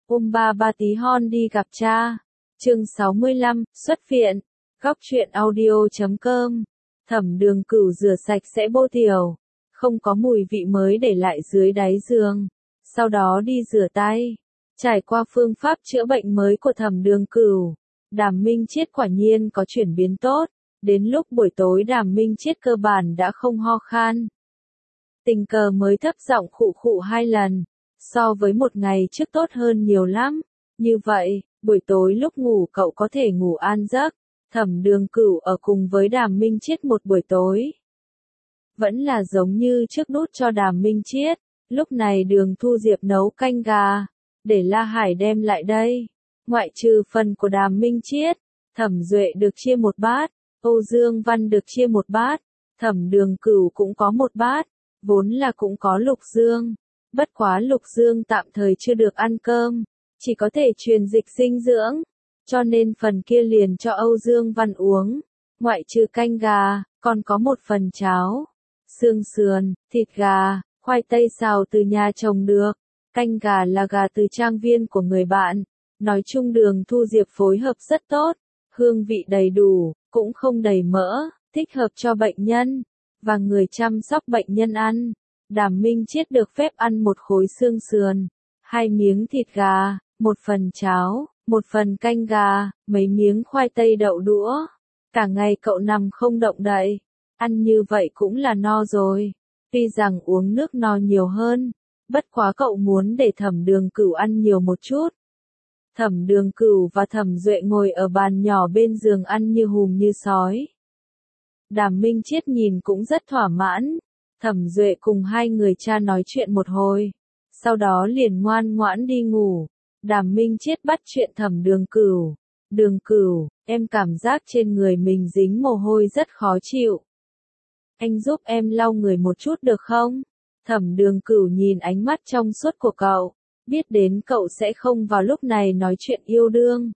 Ba ba tí hon đi gặp cha. Chương 65, xuất viện. Góc truyện audio.com. Thẩm Đường Cửu rửa sạch sẽ bô tiểu, không có mùi vị mới để lại dưới đáy giường. Sau đó đi rửa tay. Trải qua phương pháp chữa bệnh mới của Thẩm Đường Cửu, Đàm Minh Chiết quả nhiên có chuyển biến tốt. Đến lúc buổi tối Đàm Minh Chiết cơ bản đã không ho khan. Tình cờ mới thấp giọng khụ khụ 2 lần, so với một ngày trước tốt hơn nhiều lắm. Như vậy, buổi tối lúc ngủ cậu có thể ngủ an giấc. Thẩm Đường Cửu ở cùng với Đàm Minh Chiết một buổi tối. Vẫn là giống như trước đút cho Đàm Minh Chiết, lúc này Đường Thu Diệp nấu canh gà, để La Hải đem lại đây. Ngoại trừ phần của Đàm Minh Chiết, Thẩm Duệ được chia một bát, Âu Dương Văn được chia một bát, Thẩm Đường Cửu cũng có một bát, vốn là cũng có Lục Dương. Bất quá Lục Dương tạm thời chưa được ăn cơm, chỉ có thể truyền dịch dinh dưỡng, cho nên phần kia liền cho Âu Dương Văn uống. Ngoại trừ canh gà, còn có một phần cháo, xương sườn, thịt gà, khoai tây xào từ nhà trồng được, canh gà là gà từ trang viên của người bạn. Nói chung Đường Thu Diệp phối hợp rất tốt, hương vị đầy đủ, cũng không đầy mỡ, thích hợp cho bệnh nhân và người chăm sóc bệnh nhân ăn. Đàm Minh Chiết được phép ăn một khối xương sườn, 2 miếng thịt gà, một phần cháo, một phần canh gà, mấy miếng khoai tây đậu đũa. Cả ngày cậu nằm không động đậy, ăn như vậy cũng là no rồi. Tuy rằng uống nước no nhiều hơn, bất quá cậu muốn để Thẩm Đường Cửu ăn nhiều một chút. Thẩm Đường Cửu và Thẩm Duệ ngồi ở bàn nhỏ bên giường ăn như hùm như sói. Đàm Minh Chiết nhìn cũng rất thỏa mãn. Thẩm Duệ cùng hai người cha nói chuyện một hồi, sau đó liền ngoan ngoãn đi ngủ. Đàm Minh Chiết bắt chuyện Thẩm Đường Cửu. Đường Cửu, em cảm giác trên người mình dính mồ hôi rất khó chịu. Anh giúp em lau người một chút được không? Thẩm Đường Cửu nhìn ánh mắt trong suốt của cậu, biết đến cậu sẽ không vào lúc này nói chuyện yêu đương.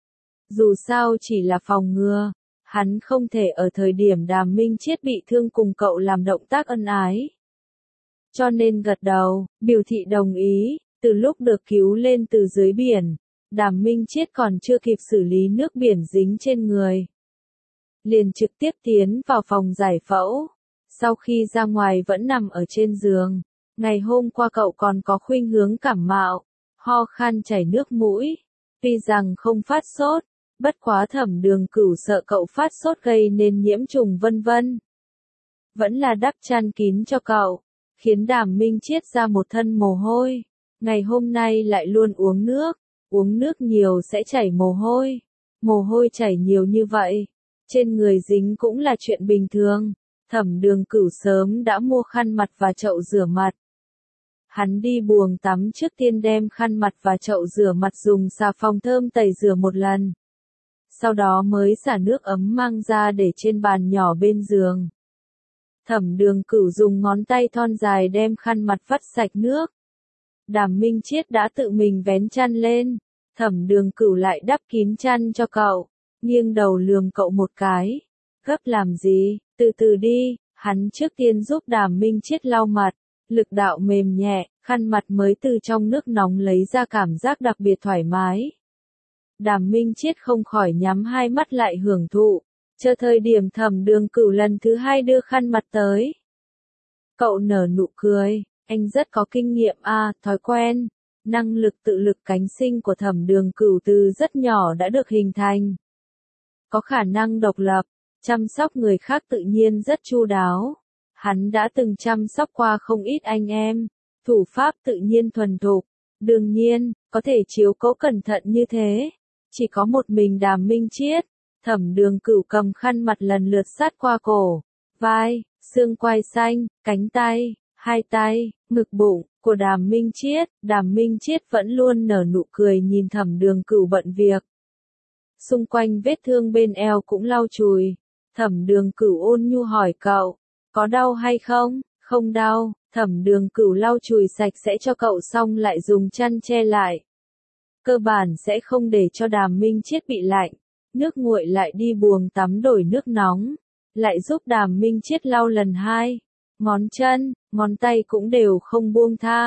Dù sao chỉ là phòng ngừa, hắn không thể ở thời điểm Đàm Minh Chiết bị thương cùng cậu làm động tác ân ái. Cho nên gật đầu, biểu thị đồng ý. Từ lúc được cứu lên từ dưới biển, Đàm Minh Chiết còn chưa kịp xử lý nước biển dính trên người, liền trực tiếp tiến vào phòng giải phẫu. Sau khi ra ngoài vẫn nằm ở trên giường. Ngày hôm qua cậu còn có khuynh hướng cảm mạo, ho khan chảy nước mũi. Tuy rằng không phát sốt, bất quá Thẩm Đường Cửu sợ cậu phát sốt gây nên nhiễm trùng vân vân, vẫn là đắp chăn kín cho cậu, khiến Đàm Minh Chiết ra một thân mồ hôi. Ngày hôm nay lại luôn uống nước nhiều sẽ chảy mồ hôi chảy nhiều như vậy, trên người dính cũng là chuyện bình thường. Thẩm Đường Cửu sớm đã mua khăn mặt và chậu rửa mặt. Hắn đi buồng tắm trước tiên đem khăn mặt và chậu rửa mặt dùng xà phòng thơm tẩy rửa một lần. Sau đó mới xả nước ấm mang ra để trên bàn nhỏ bên giường. Thẩm Đường Cửu dùng ngón tay thon dài đem khăn mặt vắt sạch nước. Đàm Minh Chiết đã tự mình vén chăn lên. Thẩm Đường Cửu lại đắp kín chăn cho cậu, nghiêng đầu lườm cậu một cái. Gấp làm gì, từ từ đi. Hắn trước tiên giúp Đàm Minh Chiết lau mặt, lực đạo mềm nhẹ, khăn mặt mới từ trong nước nóng lấy ra cảm giác đặc biệt thoải mái. Đàm Minh Chiết không khỏi nhắm hai mắt lại hưởng thụ. Chờ thời điểm Thẩm Đường Cửu lần thứ 2 đưa khăn mặt tới, cậu nở nụ cười. Anh rất có kinh nghiệm thói quen, năng lực tự lực cánh sinh của Thẩm Đường Cửu từ rất nhỏ đã được hình thành. Có khả năng độc lập, chăm sóc người khác tự nhiên rất chu đáo. Hắn đã từng chăm sóc qua không ít anh em, thủ pháp tự nhiên thuần thục. Đương nhiên, có thể chiếu cố cẩn thận như thế, chỉ có một mình Đàm Minh Chiết. Thẩm Đường Cửu cầm khăn mặt lần lượt sát qua cổ, vai, xương quai xanh, cánh tay, hai tay, ngực bụng của Đàm Minh Chiết. Đàm Minh Chiết vẫn luôn nở nụ cười nhìn Thẩm Đường Cửu bận việc. Xung quanh vết thương bên eo cũng lau chùi. Thẩm Đường Cửu ôn nhu hỏi cậu, có đau hay không? Không đau. Thẩm Đường Cửu lau chùi sạch sẽ cho cậu xong lại dùng chăn che lại. Cơ bản sẽ không để cho Đàm Minh Chiết bị lạnh. Nước nguội lại đi buồng tắm đổi nước nóng, lại giúp Đàm Minh Chiết lau lần 2. Ngón chân, ngón tay cũng đều không buông tha.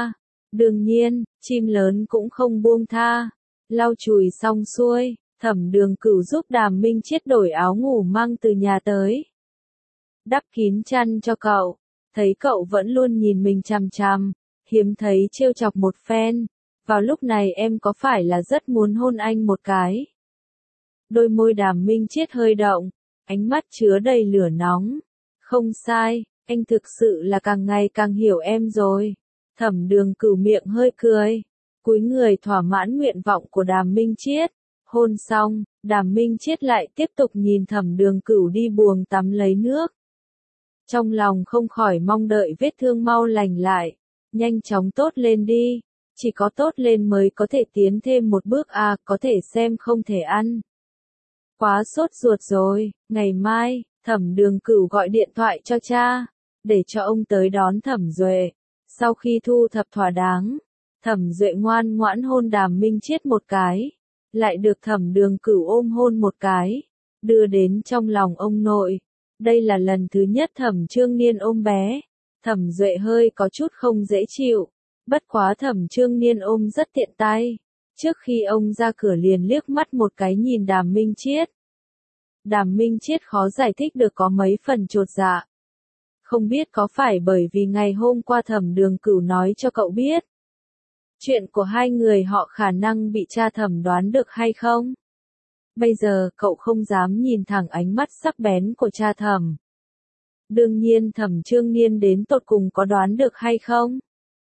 Đương nhiên, chim lớn cũng không buông tha. Lau chùi xong xuôi, Thẩm Đường Cửu giúp Đàm Minh Chiết đổi áo ngủ mang từ nhà tới. Đắp kín chăn cho cậu, thấy cậu vẫn luôn nhìn mình chằm chằm, hiếm thấy trêu chọc một phen. Vào lúc này em có phải là rất muốn hôn anh một cái? Đôi môi Đàm Minh Chiết hơi động, ánh mắt chứa đầy lửa nóng. Không sai, anh thực sự là càng ngày càng hiểu em rồi. Thẩm Đường Cửu miệng hơi cười, cúi người thỏa mãn nguyện vọng của Đàm Minh Chiết. Hôn xong, Đàm Minh Chiết lại tiếp tục nhìn Thẩm Đường Cửu đi buồng tắm lấy nước. Trong lòng không khỏi mong đợi vết thương mau lành lại, nhanh chóng tốt lên đi, chỉ có tốt lên mới có thể tiến thêm một bước à, có thể xem không thể ăn. Quá sốt ruột rồi, ngày mai, Thẩm Đường Cửu gọi điện thoại cho cha, để cho ông tới đón Thẩm Duệ. Sau khi thu thập thỏa đáng, Thẩm Duệ ngoan ngoãn hôn Đàm Minh Chiết một cái, lại được Thẩm Đường Cửu ôm hôn một cái, đưa đến trong lòng ông nội. Đây là lần thứ nhất Thẩm Trương Niên ôm bé. Thẩm Duệ hơi có chút không dễ chịu, bất quá Thẩm Trương Niên ôm rất tiện tay. Trước khi ông ra cửa liền liếc mắt một cái nhìn Đàm Minh Chiết. Đàm Minh Chiết khó giải thích được có mấy phần chột dạ. Không biết có phải bởi vì ngày hôm qua Thẩm Đường Cửu nói cho cậu biết. Chuyện của hai người họ khả năng bị cha Thẩm đoán được hay không? Bây giờ cậu không dám nhìn thẳng ánh mắt sắc bén của cha Thẩm. Đương nhiên Thẩm Trương Niên đến tột cùng có đoán được hay không?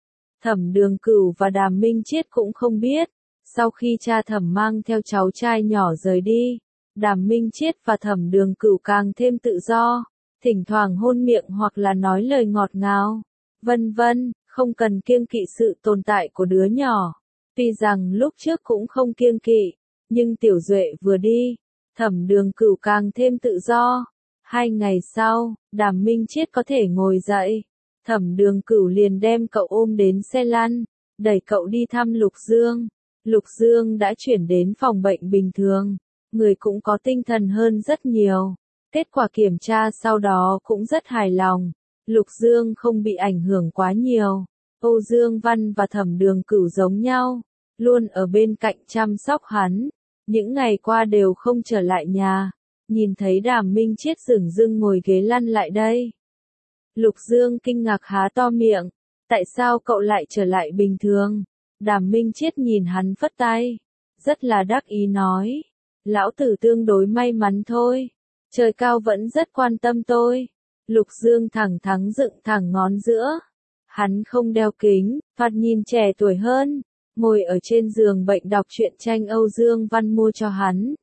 Thẩm Đường Cửu và Đàm Minh Chiết cũng không biết. Sau khi cha Thẩm mang theo cháu trai nhỏ rời đi, Đàm Minh Chiết và Thẩm Đường Cửu càng thêm tự do, thỉnh thoảng hôn miệng hoặc là nói lời ngọt ngào, vân vân, không cần kiêng kỵ sự tồn tại của đứa nhỏ. Tuy rằng lúc trước cũng không kiêng kỵ, nhưng Tiểu Duệ vừa đi, Thẩm Đường Cửu càng thêm tự do. 2 ngày sau, Đàm Minh Chiết có thể ngồi dậy, Thẩm Đường Cửu liền đem cậu ôm đến xe lăn, đẩy cậu đi thăm Lục Dương. Lục Dương đã chuyển đến phòng bệnh bình thường, người cũng có tinh thần hơn rất nhiều. Kết quả kiểm tra sau đó cũng rất hài lòng. Lục Dương không bị ảnh hưởng quá nhiều. Âu Dương Văn và Thẩm Đường Cửu giống nhau, luôn ở bên cạnh chăm sóc hắn. Những ngày qua đều không trở lại nhà. Nhìn thấy Đàm Minh Chiết dửng dưng ngồi ghế lăn lại đây. Lục Dương kinh ngạc há to miệng. Tại sao cậu lại trở lại bình thường? Đàm Minh Chiết nhìn hắn phất tay. Rất là đắc ý nói. Lão tử tương đối may mắn thôi. Trời cao vẫn rất quan tâm tôi. Lục Dương thẳng thắn dựng thẳng ngón giữa. Hắn không đeo kính, thoạt nhìn trẻ tuổi hơn. Ngồi ở trên giường bệnh đọc truyện tranh Âu Dương Văn mua cho hắn.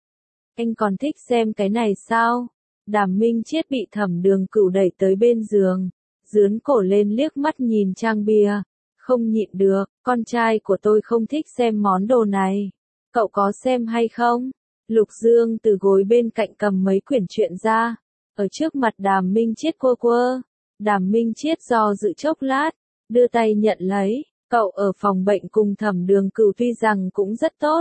Anh còn thích xem cái này sao? Đàm Minh Chiết bị Thẩm Đường Cửu đẩy tới bên giường, dướn cổ lên liếc mắt nhìn trang bìa. Không nhịn được, con trai của tôi không thích xem món đồ này. Cậu có xem hay không? Lục Dương từ gối bên cạnh cầm mấy quyển truyện ra, ở trước mặt Đàm Minh Chiết quơ quơ. Đàm Minh Chiết do dự chốc lát, đưa tay nhận lấy. Cậu ở phòng bệnh cùng Thẩm Đường Cửu tuy rằng cũng rất tốt,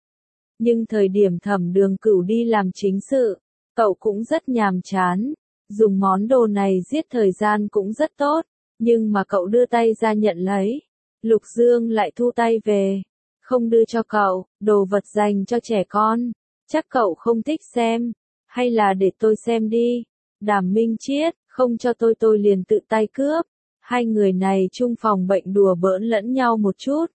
nhưng thời điểm Thẩm Đường Cửu đi làm chính sự, cậu cũng rất nhàm chán. Dùng món đồ này giết thời gian cũng rất tốt, nhưng mà cậu đưa tay ra nhận lấy, Lục Dương lại thu tay về. Không đưa cho cậu, đồ vật dành cho trẻ con. Chắc cậu không thích xem, hay là để tôi xem đi. Đàm Minh Chiết, không cho tôi liền tự tay cướp. Hai người này chung phòng bệnh đùa bỡn lẫn nhau một chút.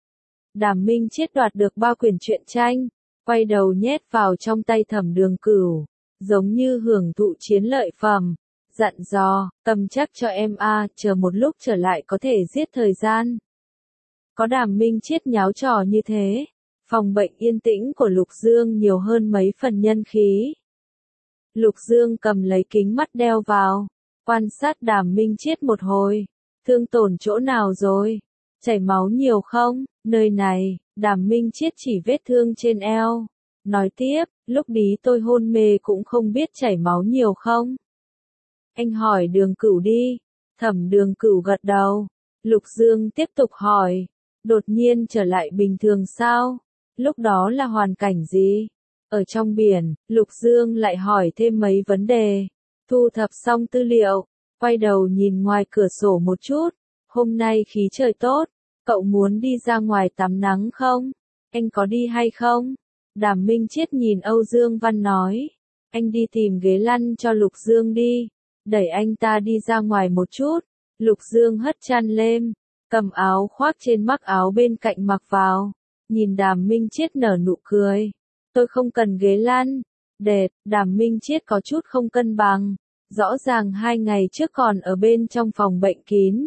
Đàm Minh Chiết đoạt được 3 quyển truyện tranh, quay đầu nhét vào trong tay Thẩm Đường Cửu, giống như hưởng thụ chiến lợi phẩm, dặn dò, cầm chắc cho em a, chờ một lúc trở lại có thể giết thời gian. Có Đàm Minh Chiết nháo trò như thế, phòng bệnh yên tĩnh của Lục Dương nhiều hơn mấy phần nhân khí. Lục Dương cầm lấy kính mắt đeo vào, quan sát Đàm Minh Chiết một hồi. Thương tổn chỗ nào rồi? Chảy máu nhiều không? Nơi này, Đàm Minh Chiết chỉ vết thương trên eo. Nói tiếp, lúc đi tôi hôn mê cũng không biết chảy máu nhiều không? Anh hỏi Đường Cửu đi. Thẩm Đường Cửu gật đầu. Lục Dương tiếp tục hỏi. Đột nhiên trở lại bình thường sao? Lúc đó là hoàn cảnh gì? Ở trong biển, Lục Dương lại hỏi thêm mấy vấn đề. Thu thập xong tư liệu, quay đầu nhìn ngoài cửa sổ một chút. Hôm nay khí trời tốt, Cậu muốn đi ra ngoài tắm nắng không? Anh có đi hay không? Đàm Minh Chiết nhìn Âu Dương Văn nói. Anh đi tìm ghế lăn cho Lục Dương đi. Đẩy anh ta đi ra ngoài một chút. Lục Dương hất chăn lên, cầm áo khoác trên mắc áo bên cạnh mặc vào. Nhìn Đàm Minh Chiết nở nụ cười. Tôi không cần ghế lăn. Đẹp, Đàm Minh Chiết có chút không cân bằng. Rõ ràng 2 ngày trước còn ở bên trong phòng bệnh kín.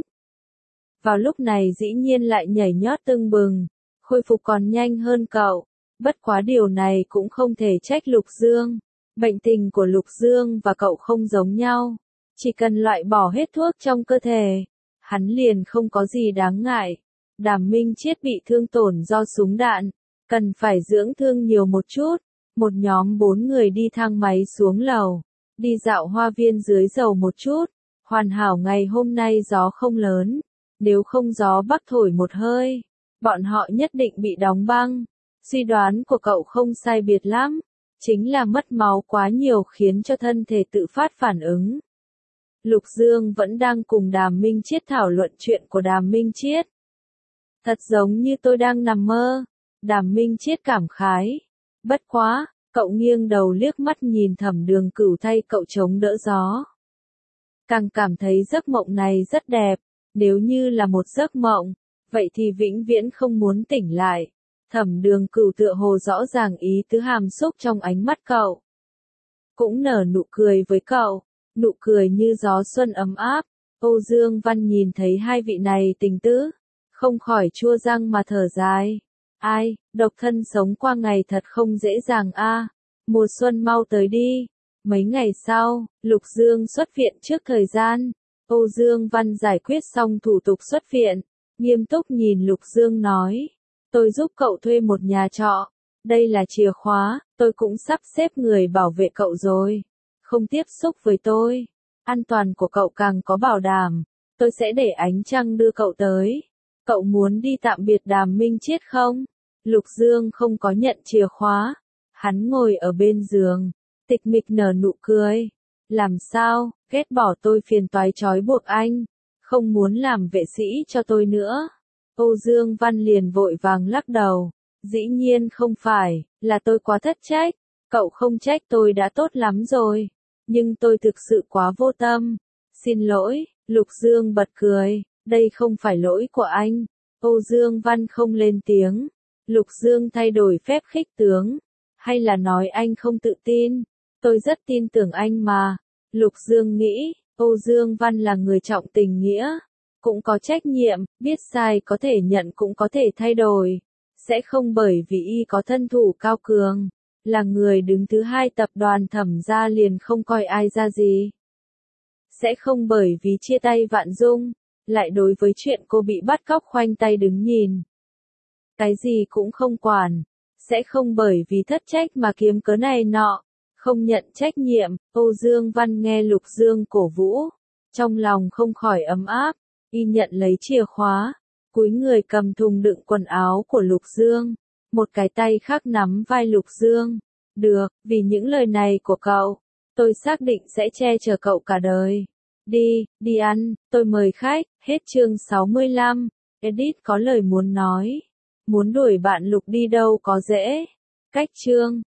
Vào lúc này dĩ nhiên lại nhảy nhót tưng bừng. Khôi phục còn nhanh hơn cậu. Bất quá điều này cũng không thể trách Lục Dương. Bệnh tình của Lục Dương và cậu không giống nhau. Chỉ cần loại bỏ hết thuốc trong cơ thể, hắn liền không có gì đáng ngại. Đàm Minh Chiết bị thương tổn do súng đạn, cần phải dưỡng thương nhiều một chút. Một nhóm 4 người đi thang máy xuống lầu, đi dạo hoa viên dưới lầu một chút. Hoàn hảo ngày hôm nay gió không lớn, nếu không gió bắc thổi một hơi, bọn họ nhất định bị đóng băng. Suy đoán của cậu không sai biệt lắm, chính là mất máu quá nhiều khiến cho thân thể tự phát phản ứng. Lục Dương vẫn đang cùng Đàm Minh Chiết thảo luận chuyện của Đàm Minh Chiết. Thật giống như tôi đang nằm mơ. Đàm Minh Chiết cảm khái. Bất quá, cậu nghiêng đầu liếc mắt nhìn Thẩm Đường Cửu thay cậu chống đỡ gió. Càng cảm thấy giấc mộng này rất đẹp. Nếu như là một giấc mộng, vậy thì vĩnh viễn không muốn tỉnh lại. Thẩm Đường Cửu tựa hồ rõ ràng ý tứ hàm xúc trong ánh mắt cậu. Cũng nở nụ cười với cậu. Nụ cười như gió xuân ấm áp. Âu Dương Văn nhìn thấy hai vị này tình tứ, không khỏi chua răng mà thở dài. Ai, độc thân sống qua ngày thật không dễ dàng a. Mùa xuân mau tới đi. Mấy ngày sau, Lục Dương xuất viện trước thời gian. Âu Dương Văn giải quyết xong thủ tục xuất viện, nghiêm túc nhìn Lục Dương nói. Tôi giúp cậu thuê một nhà trọ. Đây là chìa khóa, tôi cũng sắp xếp người bảo vệ cậu rồi. Không tiếp xúc với tôi. An toàn của cậu càng có bảo đảm. Tôi sẽ để ánh trăng đưa cậu tới. Cậu muốn đi tạm biệt Đàm Minh Chiết không? Lục Dương không có nhận chìa khóa. Hắn ngồi ở bên giường, tịch mịch nở nụ cười. Làm sao, ghét bỏ tôi phiền toái trói buộc anh. Không muốn làm vệ sĩ cho tôi nữa. Âu Dương Văn liền vội vàng lắc đầu. Dĩ nhiên không phải, là tôi quá thất trách. Cậu không trách tôi đã tốt lắm rồi. Nhưng tôi thực sự quá vô tâm. Xin lỗi, Lục Dương bật cười. Đây không phải lỗi của anh. Âu Dương Văn không lên tiếng. Lục Dương thay đổi phép khích tướng. Hay là nói anh không tự tin? Tôi rất tin tưởng anh mà. Lục Dương nghĩ, Âu Dương Văn là người trọng tình nghĩa. Cũng có trách nhiệm, biết sai có thể nhận cũng có thể thay đổi. Sẽ không bởi vì y có thân thủ cao cường. Là người đứng thứ 2 tập đoàn Thẩm gia liền không coi ai ra gì. Sẽ không bởi vì chia tay Vạn Dung, lại đối với chuyện cô bị bắt cóc khoanh tay đứng nhìn. Cái gì cũng không quản. Sẽ không bởi vì thất trách mà kiếm cớ này nọ. Không nhận trách nhiệm. Âu Dương Văn nghe Lục Dương cổ vũ. Trong lòng không khỏi ấm áp. Y nhận lấy chìa khóa. Cúi người cầm thùng đựng quần áo của Lục Dương. Một cái tay khác nắm vai Lục Dương. Được, vì những lời này của cậu, tôi xác định sẽ che chở cậu cả đời. Đi, đi ăn, tôi mời khách. Hết chương 65. Edit có lời muốn nói. Muốn đuổi bạn Lục đi đâu có dễ. Cách chương.